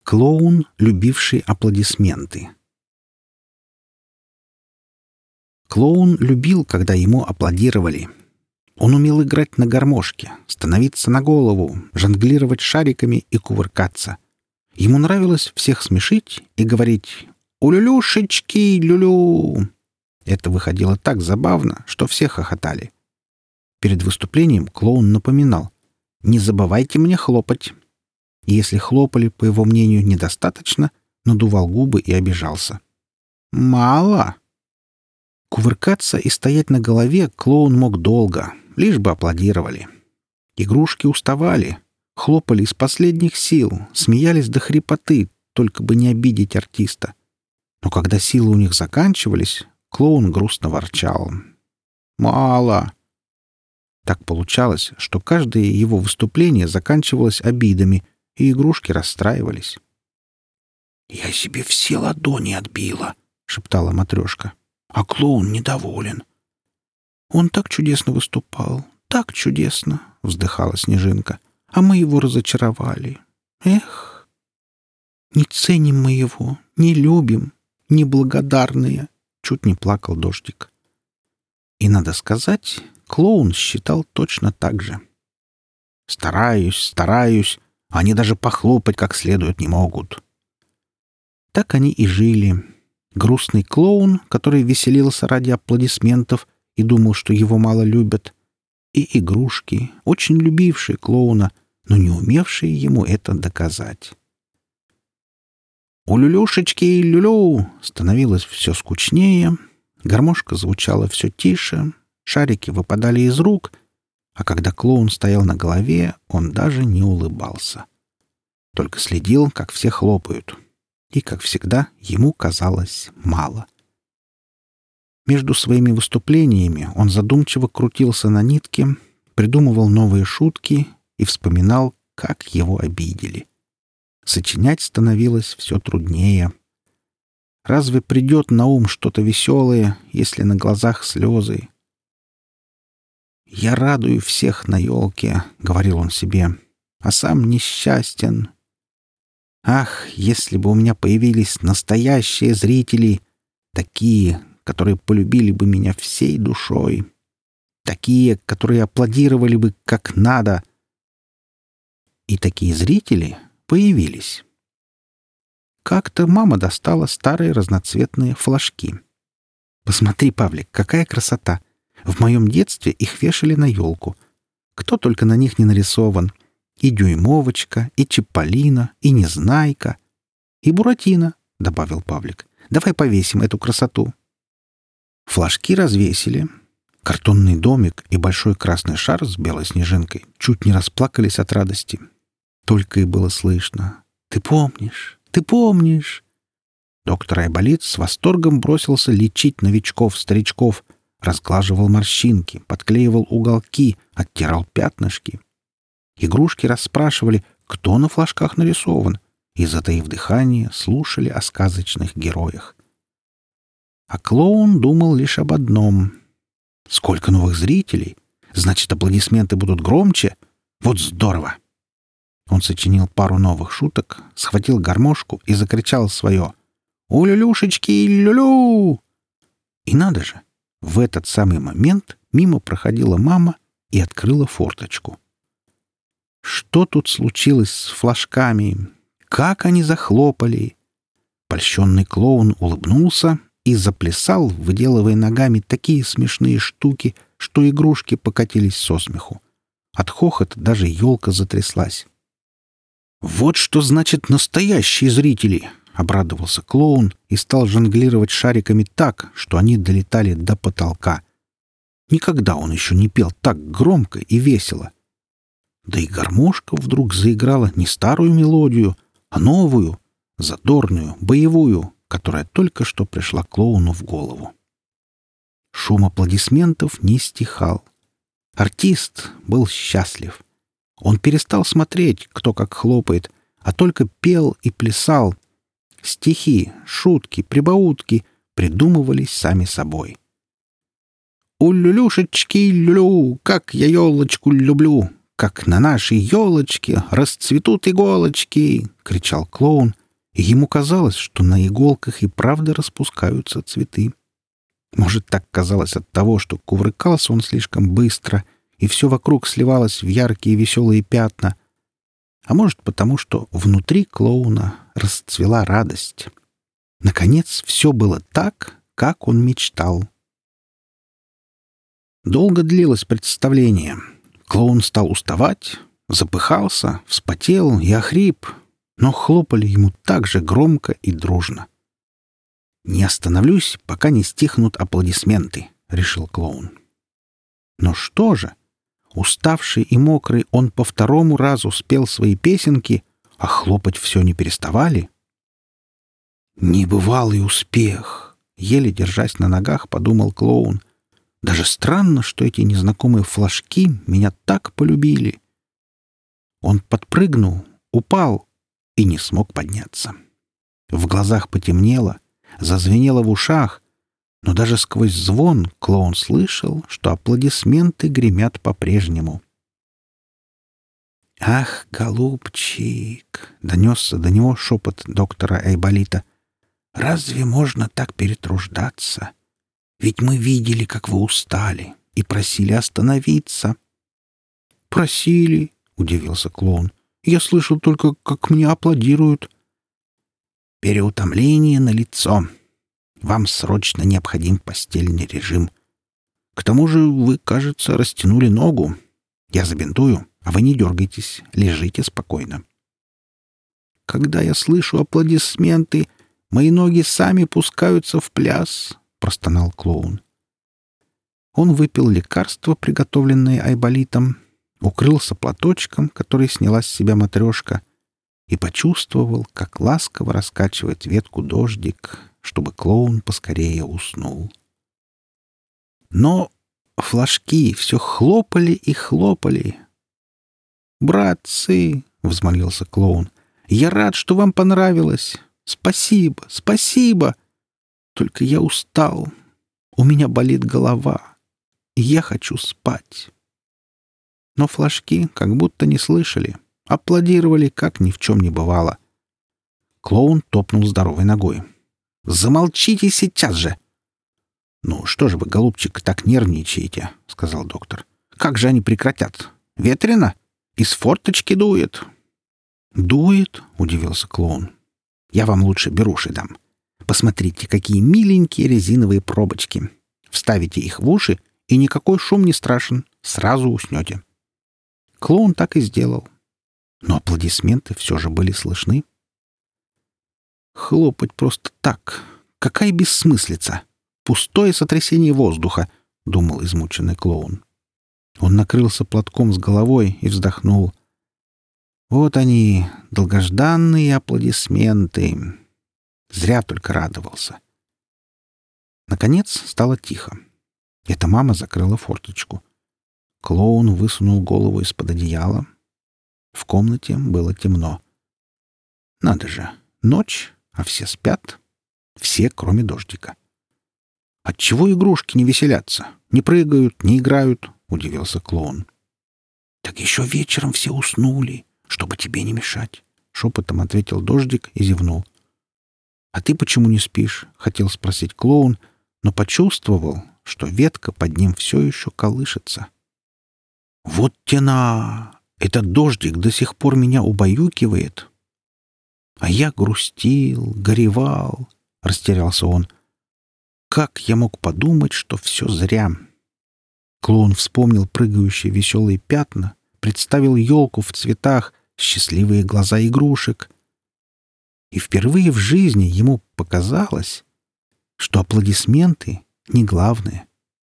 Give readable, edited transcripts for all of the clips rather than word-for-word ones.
Клоун, любивший аплодисменты. Клоун любил, когда ему аплодировали. Он умел играть на гармошке, становиться на голову, жонглировать шариками и кувыркаться. Ему нравилось всех смешить и говорить «У-лю-люшечки, люлю!». Это выходило так забавно, что все хохотали. Перед выступлением клоун напоминал: «Не забывайте мне хлопать». И если хлопали, по его мнению, недостаточно, надувал губы и обижался. «Мало!». Кувыркаться и стоять на голове клоун мог долго, лишь бы аплодировали. Игрушки уставали, хлопали из последних сил, смеялись до хрипоты, только бы не обидеть артиста. Но когда силы у них заканчивались, клоун грустно ворчал. «Мало!». Так получалось, что каждое его выступление заканчивалось обидами, и игрушки расстраивались. «Я себе все ладони отбила», — шептала Матрешка. «А клоун недоволен». «Он так чудесно выступал, так чудесно», — вздыхала Снежинка. «А мы его разочаровали. Эх! Не ценим мы его, не любим, неблагодарные», — чуть не плакал Дождик. И, надо сказать, клоун считал точно так же. Стараюсь, они даже похлопать как следует не могут». Так они и жили. Грустный клоун, который веселился ради аплодисментов и думал, что его мало любят, и игрушки, очень любившие клоуна, но не умевшие ему это доказать. У люлюшечки люлю становилось все скучнее, гармошка звучала все тише, шарики выпадали из рук, а когда клоун стоял на голове, он даже не улыбался. Только следил, как все хлопают. И, как всегда, ему казалось мало. Между своими выступлениями он задумчиво крутился на нитке, придумывал новые шутки и вспоминал, как его обидели. Сочинять становилось все труднее. Разве придет на ум что-то веселое, если на глазах слезы? «Я радую всех на елке», — говорил он себе, — «а сам несчастен. Ах, если бы у меня появились настоящие зрители, такие, которые полюбили бы меня всей душой, такие, которые аплодировали бы как надо». И такие зрители появились. Как-то мама достала старые разноцветные флажки. «Посмотри, Павлик, какая красота! В моем детстве их вешали на елку. Кто только на них не нарисован. И Дюймовочка, и Чиполлино, и Незнайка, и Буратино», — добавил Павлик. «Давай повесим эту красоту». Флажки развесили. Картонный домик и большой красный шар с белой снежинкой чуть не расплакались от радости. Только и было слышно: «Ты помнишь? Ты помнишь?» Доктор Айболит с восторгом бросился лечить новичков-старичков, разглаживал морщинки, подклеивал уголки, оттирал пятнышки. Игрушки расспрашивали, кто на флажках нарисован, и, затаив дыхание, слушали о сказочных героях. А клоун думал лишь об одном: сколько новых зрителей! Значит, аплодисменты будут громче? Вот здорово! Он сочинил пару новых шуток, схватил гармошку и закричал свое: «У-лю-люшечки, лю-лю!». И надо же! В этот самый момент мимо проходила мама и открыла форточку. Что тут случилось с флажками? Как они захлопали! Польщенный клоун улыбнулся и заплясал, выделывая ногами такие смешные штуки, что игрушки покатились со смеху. От хохота даже елка затряслась. «Вот что значит настоящие зрители!» — обрадовался клоун и стал жонглировать шариками так, что они долетали до потолка. Никогда он еще не пел так громко и весело. Да и гармошка вдруг заиграла не старую мелодию, а новую, задорную, боевую, которая только что пришла клоуну в голову. Шум аплодисментов не стихал. Артист был счастлив. Он перестал смотреть, кто как хлопает, а только пел и плясал. Стихи, шутки, прибаутки придумывались сами собой. «У люлюшечки люлю, как я елочку люблю!» как на нашей елочке расцветут иголочки!» — кричал клоун, и ему казалось, что на иголках и правда распускаются цветы. Может, так казалось от того, что кувыркался он слишком быстро, и все вокруг сливалось в яркие веселые пятна. А может, потому что внутри клоуна расцвела радость. Наконец, все было так, как он мечтал. Долго длилось представление. Клоун стал уставать, запыхался, вспотел и охрип, но хлопали ему так же громко и дружно. «Не остановлюсь, пока не стихнут аплодисменты», — решил клоун. Но что же? Уставший и мокрый, он по второму разу спел свои песенки, а хлопать все не переставали. «Небывалый успех!» — еле держась на ногах, подумал клоун. «Даже странно, что эти незнакомые флажки меня так полюбили». Он подпрыгнул, упал и не смог подняться. В глазах потемнело, зазвенело в ушах, но даже сквозь звон клоун слышал, что аплодисменты гремят по-прежнему. «Ах, голубчик!» — донесся до него шепот доктора Айболита. «Разве можно так перетруждаться? Ведь мы видели, как вы устали, и просили остановиться». «Просили?» — удивился клоун. «Я слышал только, как мне аплодируют». «Переутомление налицо. Вам срочно необходим постельный режим. К тому же вы, кажется, растянули ногу. Я забинтую, а вы не дергайтесь, лежите спокойно». «Когда я слышу аплодисменты, мои ноги сами пускаются в пляс», — простонал клоун. Он выпил лекарство, приготовленное Айболитом, укрылся платочком, который сняла с себя матрешка, и почувствовал, как ласково раскачивает ветку дождик, чтобы клоун поскорее уснул. Но флажки все хлопали и хлопали. «Братцы!» — взмолился клоун. «Я рад, что вам понравилось. Спасибо, спасибо! Только я устал. У меня болит голова, и я хочу спать». Но флажки как будто не слышали, аплодировали, как ни в чем не бывало. Клоун топнул здоровой ногой. «Замолчите сейчас же!» «Ну что же вы, голубчик, так нервничаете?» — сказал доктор. «Как же они прекратят? Ветрено? Из форточки дует». «Дует?» — удивился клоун. «Я вам лучше беруши дам. Посмотрите, какие миленькие резиновые пробочки. Вставите их в уши, и никакой шум не страшен. Сразу уснете». Клоун так и сделал. Но аплодисменты все же были слышны. «Хлопать просто так. Какая бессмыслица! Пустое сотрясение воздуха!» — думал измученный клоун. Он накрылся платком с головой и вздохнул. «Вот они, долгожданные аплодисменты!» Зря только радовался. Наконец стало тихо. Эта мама закрыла форточку. Клоун высунул голову из-под одеяла. В комнате было темно. Надо же, ночь, а все спят. Все, кроме дождика. «Отчего игрушки не веселятся? Не прыгают, не играют?» — удивился клоун. «Так еще вечером все уснули, чтобы тебе не мешать», — шепотом ответил дождик и зевнул. «А ты почему не спишь?» — хотел спросить клоун, но почувствовал, что ветка под ним все еще колышется. «Вот тяна! Этот дождик до сих пор меня убаюкивает!» «А я грустил, горевал», — растерялся он. «Как я мог подумать, что все зря?» Клоун вспомнил прыгающие веселые пятна, представил елку в цветах, счастливые глаза игрушек. И впервые в жизни ему показалось, что аплодисменты не главное.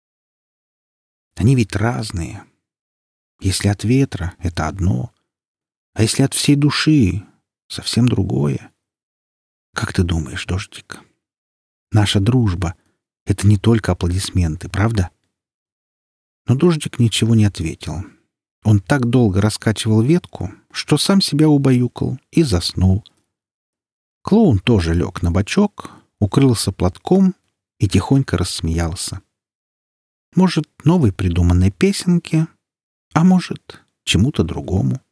Они ведь разные. Если от ветра — это одно, а если от всей души — совсем другое. Как ты думаешь, дождик? Наша дружба — это не только аплодисменты, правда? Но дождик ничего не ответил. Он так долго раскачивал ветку, что сам себя убаюкал и заснул. Клоун тоже лег на бочок, укрылся платком и тихонько рассмеялся. Может, новой придуманной песенки, а может, чему-то другому.